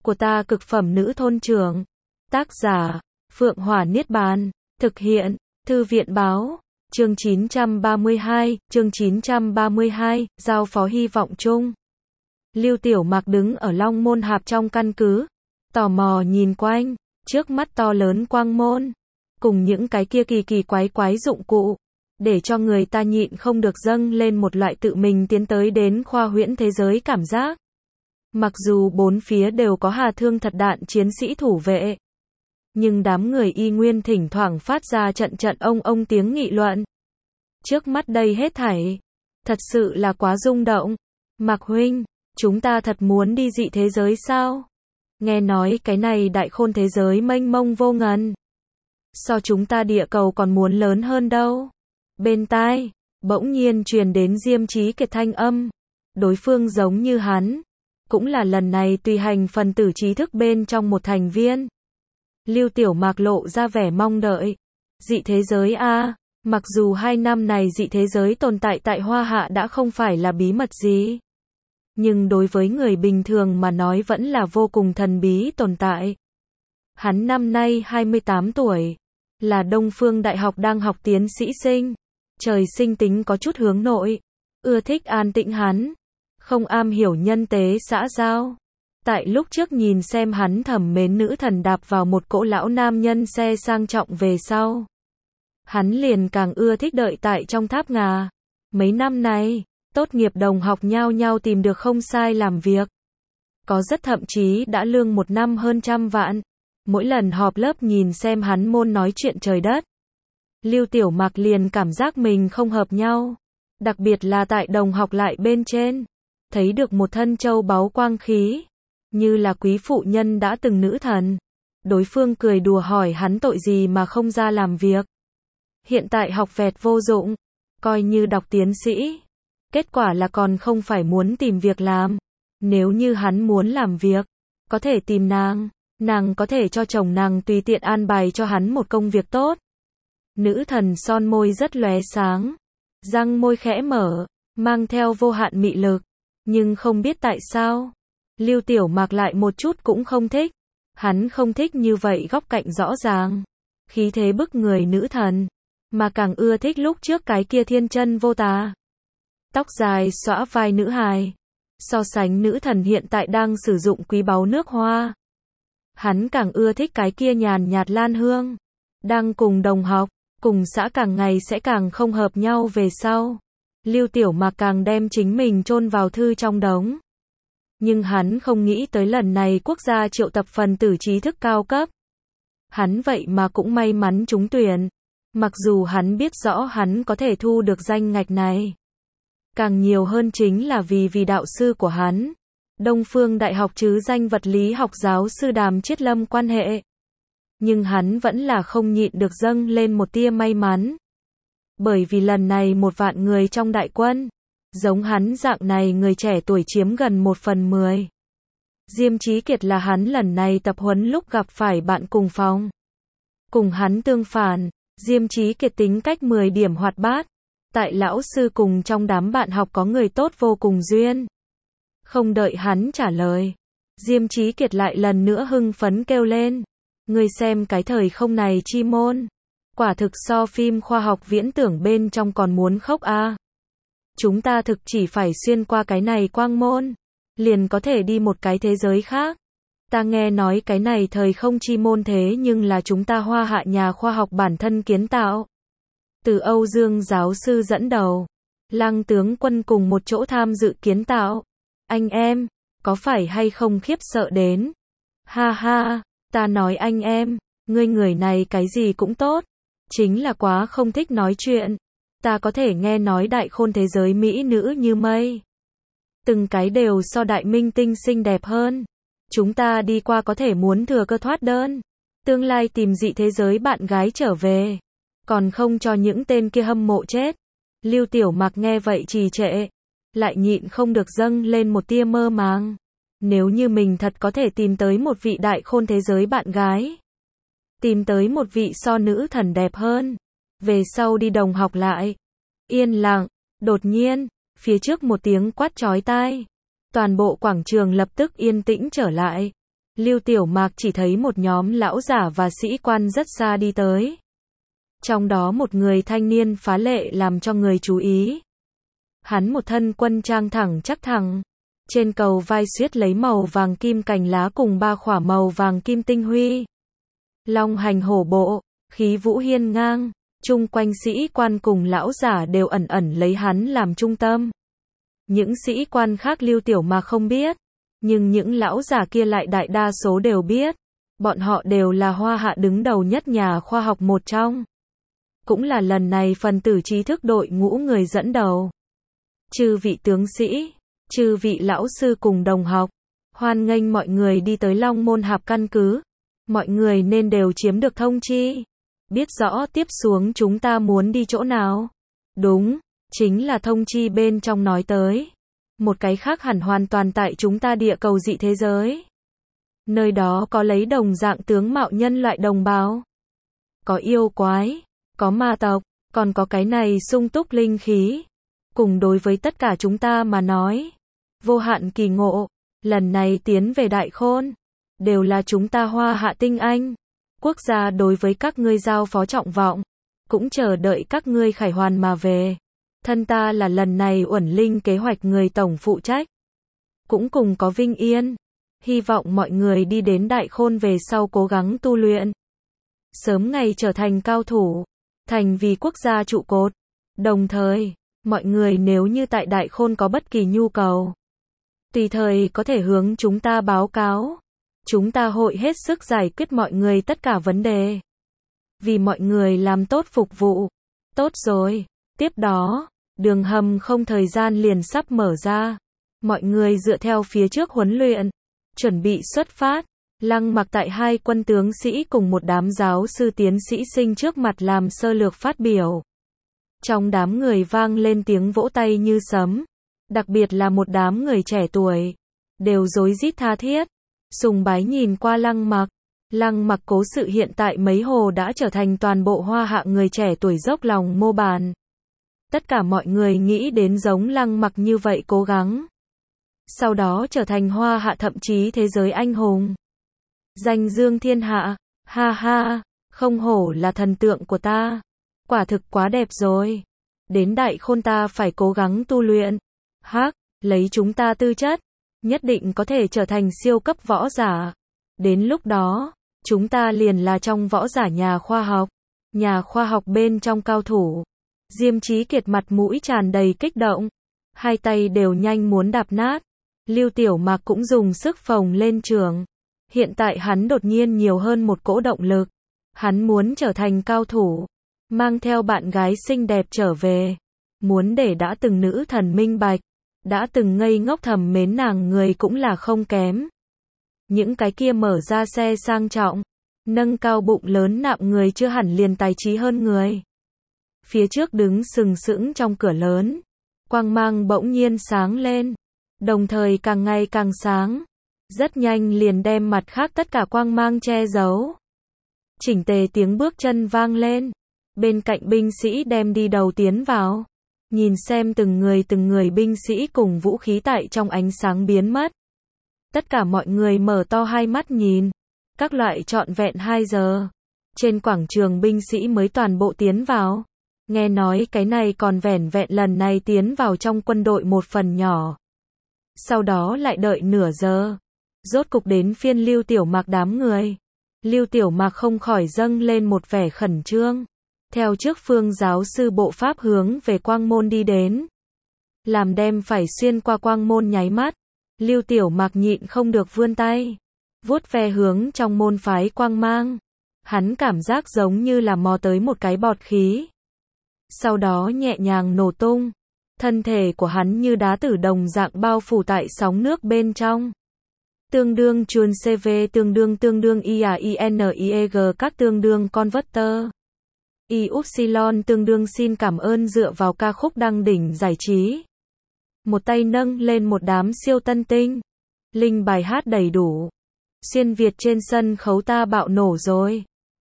của ta cực phẩm nữ thôn trưởng. Tác giả, Phượng Hỏa Niết Bàn. Thực hiện, Thư viện Báo. Chương 932, giao phó hy vọng chung. Lưu Tiểu Mạc đứng ở Long Môn Hạp trong căn cứ, tò mò nhìn quanh, trước mắt to lớn quang môn, cùng những cái kia kỳ kỳ quái dụng cụ, để cho người ta nhịn không được dâng lên một loại tự mình tiến tới đến khoa huyễn thế giới cảm giác. Mặc dù bốn phía đều có hà thương thật đạn chiến sĩ thủ vệ, nhưng đám người y nguyên thỉnh thoảng phát ra trận trận ông tiếng nghị luận. Trước mắt đây hết thảy, thật sự là quá rung động. Mạc huynh, chúng ta thật muốn đi dị thế giới sao? Nghe nói cái này đại khôn thế giới mênh mông vô ngần, so chúng ta địa cầu còn muốn lớn hơn đâu. Bên tai, bỗng nhiên truyền đến Diêm Chí Kiệt thanh âm. Đối phương giống như hắn, cũng là lần này tùy hành phần tử trí thức bên trong một thành viên. Lưu Tiểu Mạc lộ ra vẻ mong đợi. Dị thế giới a, mặc dù 2 năm này dị thế giới tồn tại tại Hoa Hạ đã không phải là bí mật gì, nhưng đối với người bình thường mà nói vẫn là vô cùng thần bí tồn tại. Hắn năm nay 28 tuổi, là Đông Phương Đại học đang học tiến sĩ sinh, trời sinh tính có chút hướng nội, ưa thích an tĩnh hắn, không am hiểu nhân tế xã giao. Tại lúc trước nhìn xem hắn thẩm mến nữ thần đạp vào một cỗ lão nam nhân xe sang trọng về sau, hắn liền càng ưa thích đợi tại trong tháp ngà. Mấy năm này, tốt nghiệp đồng học nhao nhao tìm được không sai làm việc. Có rất thậm chí đã lương 1 năm hơn 100 vạn. Mỗi lần họp lớp nhìn xem hắn môn nói chuyện trời đất, Lưu Tiểu Mạc liền cảm giác mình không hợp nhau. Đặc biệt là tại đồng học lại bên trên, thấy được một thân châu báu quang khí, như là quý phụ nhân đã từng nữ thần. Đối phương cười đùa hỏi hắn tội gì mà không ra làm việc. Hiện tại học vẹt vô dụng, coi như đọc tiến sĩ. Kết quả là còn không phải muốn tìm việc làm. Nếu như hắn muốn làm việc, có thể tìm nàng có thể cho chồng nàng tùy tiện an bài cho hắn một công việc tốt. Nữ thần son môi rất lóe sáng, răng môi khẽ mở, mang theo vô hạn mị lực. Nhưng không biết tại sao, Lưu Tiểu Mạc lại một chút cũng không thích. Hắn không thích như vậy góc cạnh rõ ràng, khí thế bức người nữ thần, mà càng ưa thích lúc trước cái kia thiên chân vô tà, tóc dài xõa vai nữ hài. So sánh nữ thần hiện tại đang sử dụng quý báu nước hoa, hắn càng ưa thích cái kia nhàn nhạt lan hương. Đang cùng đồng học, cùng xã càng ngày sẽ càng không hợp nhau về sau, Lưu Tiểu Mạc càng đem chính mình chôn vào thư trong đống. Nhưng hắn không nghĩ tới lần này quốc gia triệu tập phần tử trí thức cao cấp. Hắn vậy mà cũng may mắn trúng tuyển. Mặc dù hắn biết rõ hắn có thể thu được danh ngạch này, càng nhiều hơn chính là vì đạo sư của hắn, Đông Phương Đại học chứ danh vật lý học giáo sư Đàm Chiết Lâm quan hệ. Nhưng hắn vẫn là không nhịn được dâng lên một tia may mắn. Bởi vì lần này 1 vạn người trong đại quân, giống hắn dạng này người trẻ tuổi chiếm gần 1/10. Diêm Chí Kiệt là hắn lần này tập huấn lúc gặp phải bạn cùng phòng. Cùng hắn tương phản, Diêm Chí Kiệt tính cách 10 điểm hoạt bát. Tại lão sư cùng trong đám bạn học có người tốt vô cùng duyên. Không đợi hắn trả lời, Diêm Chí Kiệt lại lần nữa hưng phấn kêu lên. Ngươi xem cái thời không này chi môn, quả thực so phim khoa học viễn tưởng bên trong còn muốn khốc a. Chúng ta thực chỉ phải xuyên qua cái này quang môn, liền có thể đi một cái thế giới khác. Ta nghe nói cái này thời không chi môn thế nhưng là chúng ta Hoa Hạ nhà khoa học bản thân kiến tạo. Từ Âu Dương giáo sư dẫn đầu, Lăng tướng quân cùng một chỗ tham dự kiến tạo. Anh em, có phải hay không khiếp sợ đến? Ha ha, ta nói anh em, ngươi người này cái gì cũng tốt, chính là quá không thích nói chuyện. Ta có thể nghe nói đại khôn thế giới mỹ nữ như mây, từng cái đều so đại minh tinh xinh đẹp hơn. Chúng ta đi qua có thể muốn thừa cơ thoát đơn, tương lai tìm dị thế giới bạn gái trở về, còn không cho những tên kia hâm mộ chết. Lưu Tiểu Mạc nghe vậy trì trệ, lại nhịn không được dâng lên một tia mơ màng. Nếu như mình thật có thể tìm tới một vị đại khôn thế giới bạn gái, tìm tới một vị so nữ thần đẹp hơn, về sau đi đồng học lại. Yên lặng, đột nhiên, phía trước một tiếng quát chói tai. Toàn bộ quảng trường lập tức yên tĩnh trở lại. Lưu Tiểu Mạc chỉ thấy một nhóm lão giả và sĩ quan rất xa đi tới. Trong đó một người thanh niên phá lệ làm cho người chú ý. Hắn một thân quân trang thẳng chắc thẳng. Trên cầu vai xuyết lấy màu vàng kim cành lá cùng 3 khỏa màu vàng kim tinh huy. Long hành hổ bộ, khí vũ hiên ngang. Chung quanh sĩ quan cùng lão giả đều ẩn ẩn lấy hắn làm trung tâm. Những sĩ quan khác Lưu Tiểu Mạc không biết. Nhưng những lão giả kia lại đại đa số đều biết. Bọn họ đều là Hoa Hạ đứng đầu nhất nhà khoa học một trong. Cũng là lần này phần tử trí thức đội ngũ người dẫn đầu. Chư vị tướng sĩ, chư vị lão sư cùng đồng học, hoan nghênh mọi người đi tới Long Môn Hạp căn cứ. Mọi người nên đều chiếm được thông chi. Biết rõ tiếp xuống chúng ta muốn đi chỗ nào. Đúng, chính là thông chi bên trong nói tới. Một cái khác hẳn hoàn toàn tại chúng ta địa cầu dị thế giới. Nơi đó có lấy đồng dạng tướng mạo nhân loại đồng bào. Có yêu quái, có ma tộc, còn có cái này sung túc linh khí. Cùng đối với tất cả chúng ta mà nói, vô hạn kỳ ngộ, lần này tiến về Đại Khôn, đều là chúng ta Hoa Hạ tinh anh. Quốc gia đối với các ngươi giao phó trọng vọng, cũng chờ đợi các ngươi khải hoàn mà về. Thân ta là lần này uẩn linh kế hoạch người tổng phụ trách. Cũng cùng có vinh yên. Hy vọng mọi người đi đến Đại Khôn về sau cố gắng tu luyện. Sớm ngày trở thành cao thủ. Thành vì quốc gia trụ cột. Đồng thời, mọi người nếu như tại Đại Khôn có bất kỳ nhu cầu, tùy thời có thể hướng chúng ta báo cáo. Chúng ta hội hết sức giải quyết mọi người tất cả vấn đề. Vì mọi người làm tốt phục vụ. Tốt rồi. Tiếp đó, đường hầm không thời gian liền sắp mở ra. Mọi người dựa theo phía trước huấn luyện. Chuẩn bị xuất phát. Lăng Mặc tại 2 quân tướng sĩ cùng một đám giáo sư tiến sĩ sinh trước mặt làm sơ lược phát biểu. Trong đám người vang lên tiếng vỗ tay như sấm. Đặc biệt là một đám người trẻ tuổi. Đều rối rít tha thiết. Sùng bái nhìn qua Lăng Mặc. Lăng Mặc cố sự hiện tại mấy hồ đã trở thành toàn bộ Hoa Hạ người trẻ tuổi dốc lòng mô bàn. Tất cả mọi người nghĩ đến giống Lăng Mặc như vậy cố gắng. Sau đó trở thành Hoa Hạ thậm chí thế giới anh hùng. Danh dương thiên hạ, ha ha, không hổ là thần tượng của ta. Quả thực quá đẹp rồi. Đến Đại Khôn ta phải cố gắng tu luyện. Hắc, lấy chúng ta tư chất, nhất định có thể trở thành siêu cấp võ giả. Đến lúc đó, chúng ta liền là trong võ giả nhà khoa học bên trong cao thủ. Diêm Chí Kiệt mặt mũi tràn đầy kích động, hai tay đều nhanh muốn đạp nát. Lưu Tiểu Mạc cũng dùng sức phồng lên trường. Hiện tại hắn đột nhiên nhiều hơn một cỗ động lực. Hắn muốn trở thành cao thủ, mang theo bạn gái xinh đẹp trở về. Muốn để đã từng nữ thần minh bạch, đã từng ngây ngốc thầm mến nàng người cũng là không kém. Những cái kia mở ra xe sang trọng, nâng cao bụng lớn nạm người chưa hẳn liền tài trí hơn người. Phía trước đứng sừng sững trong cửa lớn, quang mang bỗng nhiên sáng lên, đồng thời càng ngày càng sáng, rất nhanh liền đem mặt khác tất cả quang mang che giấu. Chỉnh tề tiếng bước chân vang lên, bên cạnh binh sĩ đem đi đầu tiến vào, nhìn xem từng người binh sĩ cùng vũ khí tại trong ánh sáng biến mất. Tất cả mọi người mở to hai mắt nhìn, các loại trọn vẹn 2 giờ. Trên quảng trường binh sĩ mới toàn bộ tiến vào. Nghe nói cái này còn vẻn vẹn lần này tiến vào trong quân đội một phần nhỏ. Sau đó lại đợi nửa giờ. Rốt cục đến phiên Lưu Tiểu Mạc đám người. Lưu Tiểu Mạc không khỏi dâng lên một vẻ khẩn trương. Theo trước phương giáo sư bộ pháp hướng về quang môn đi đến. Làm đem phải xuyên qua quang môn nháy mắt. Lưu Tiểu Mạc nhịn không được vươn tay. Vuốt ve hướng trong môn phái quang mang. Hắn cảm giác giống như là mò tới một cái bọt khí. Sau đó nhẹ nhàng nổ tung. Thân thể của hắn như đá tử đồng dạng bao phủ tại sóng nước bên trong. Tương đương chuồn CV tương đương IAINIEG các tương đương converter. Y-upsilon tương đương xin cảm ơn dựa vào ca khúc đăng đỉnh giải trí. Một tay nâng lên một đám siêu tân tinh. Linh bài hát đầy đủ. Xuyên Việt trên sân khấu ta bạo nổ rồi.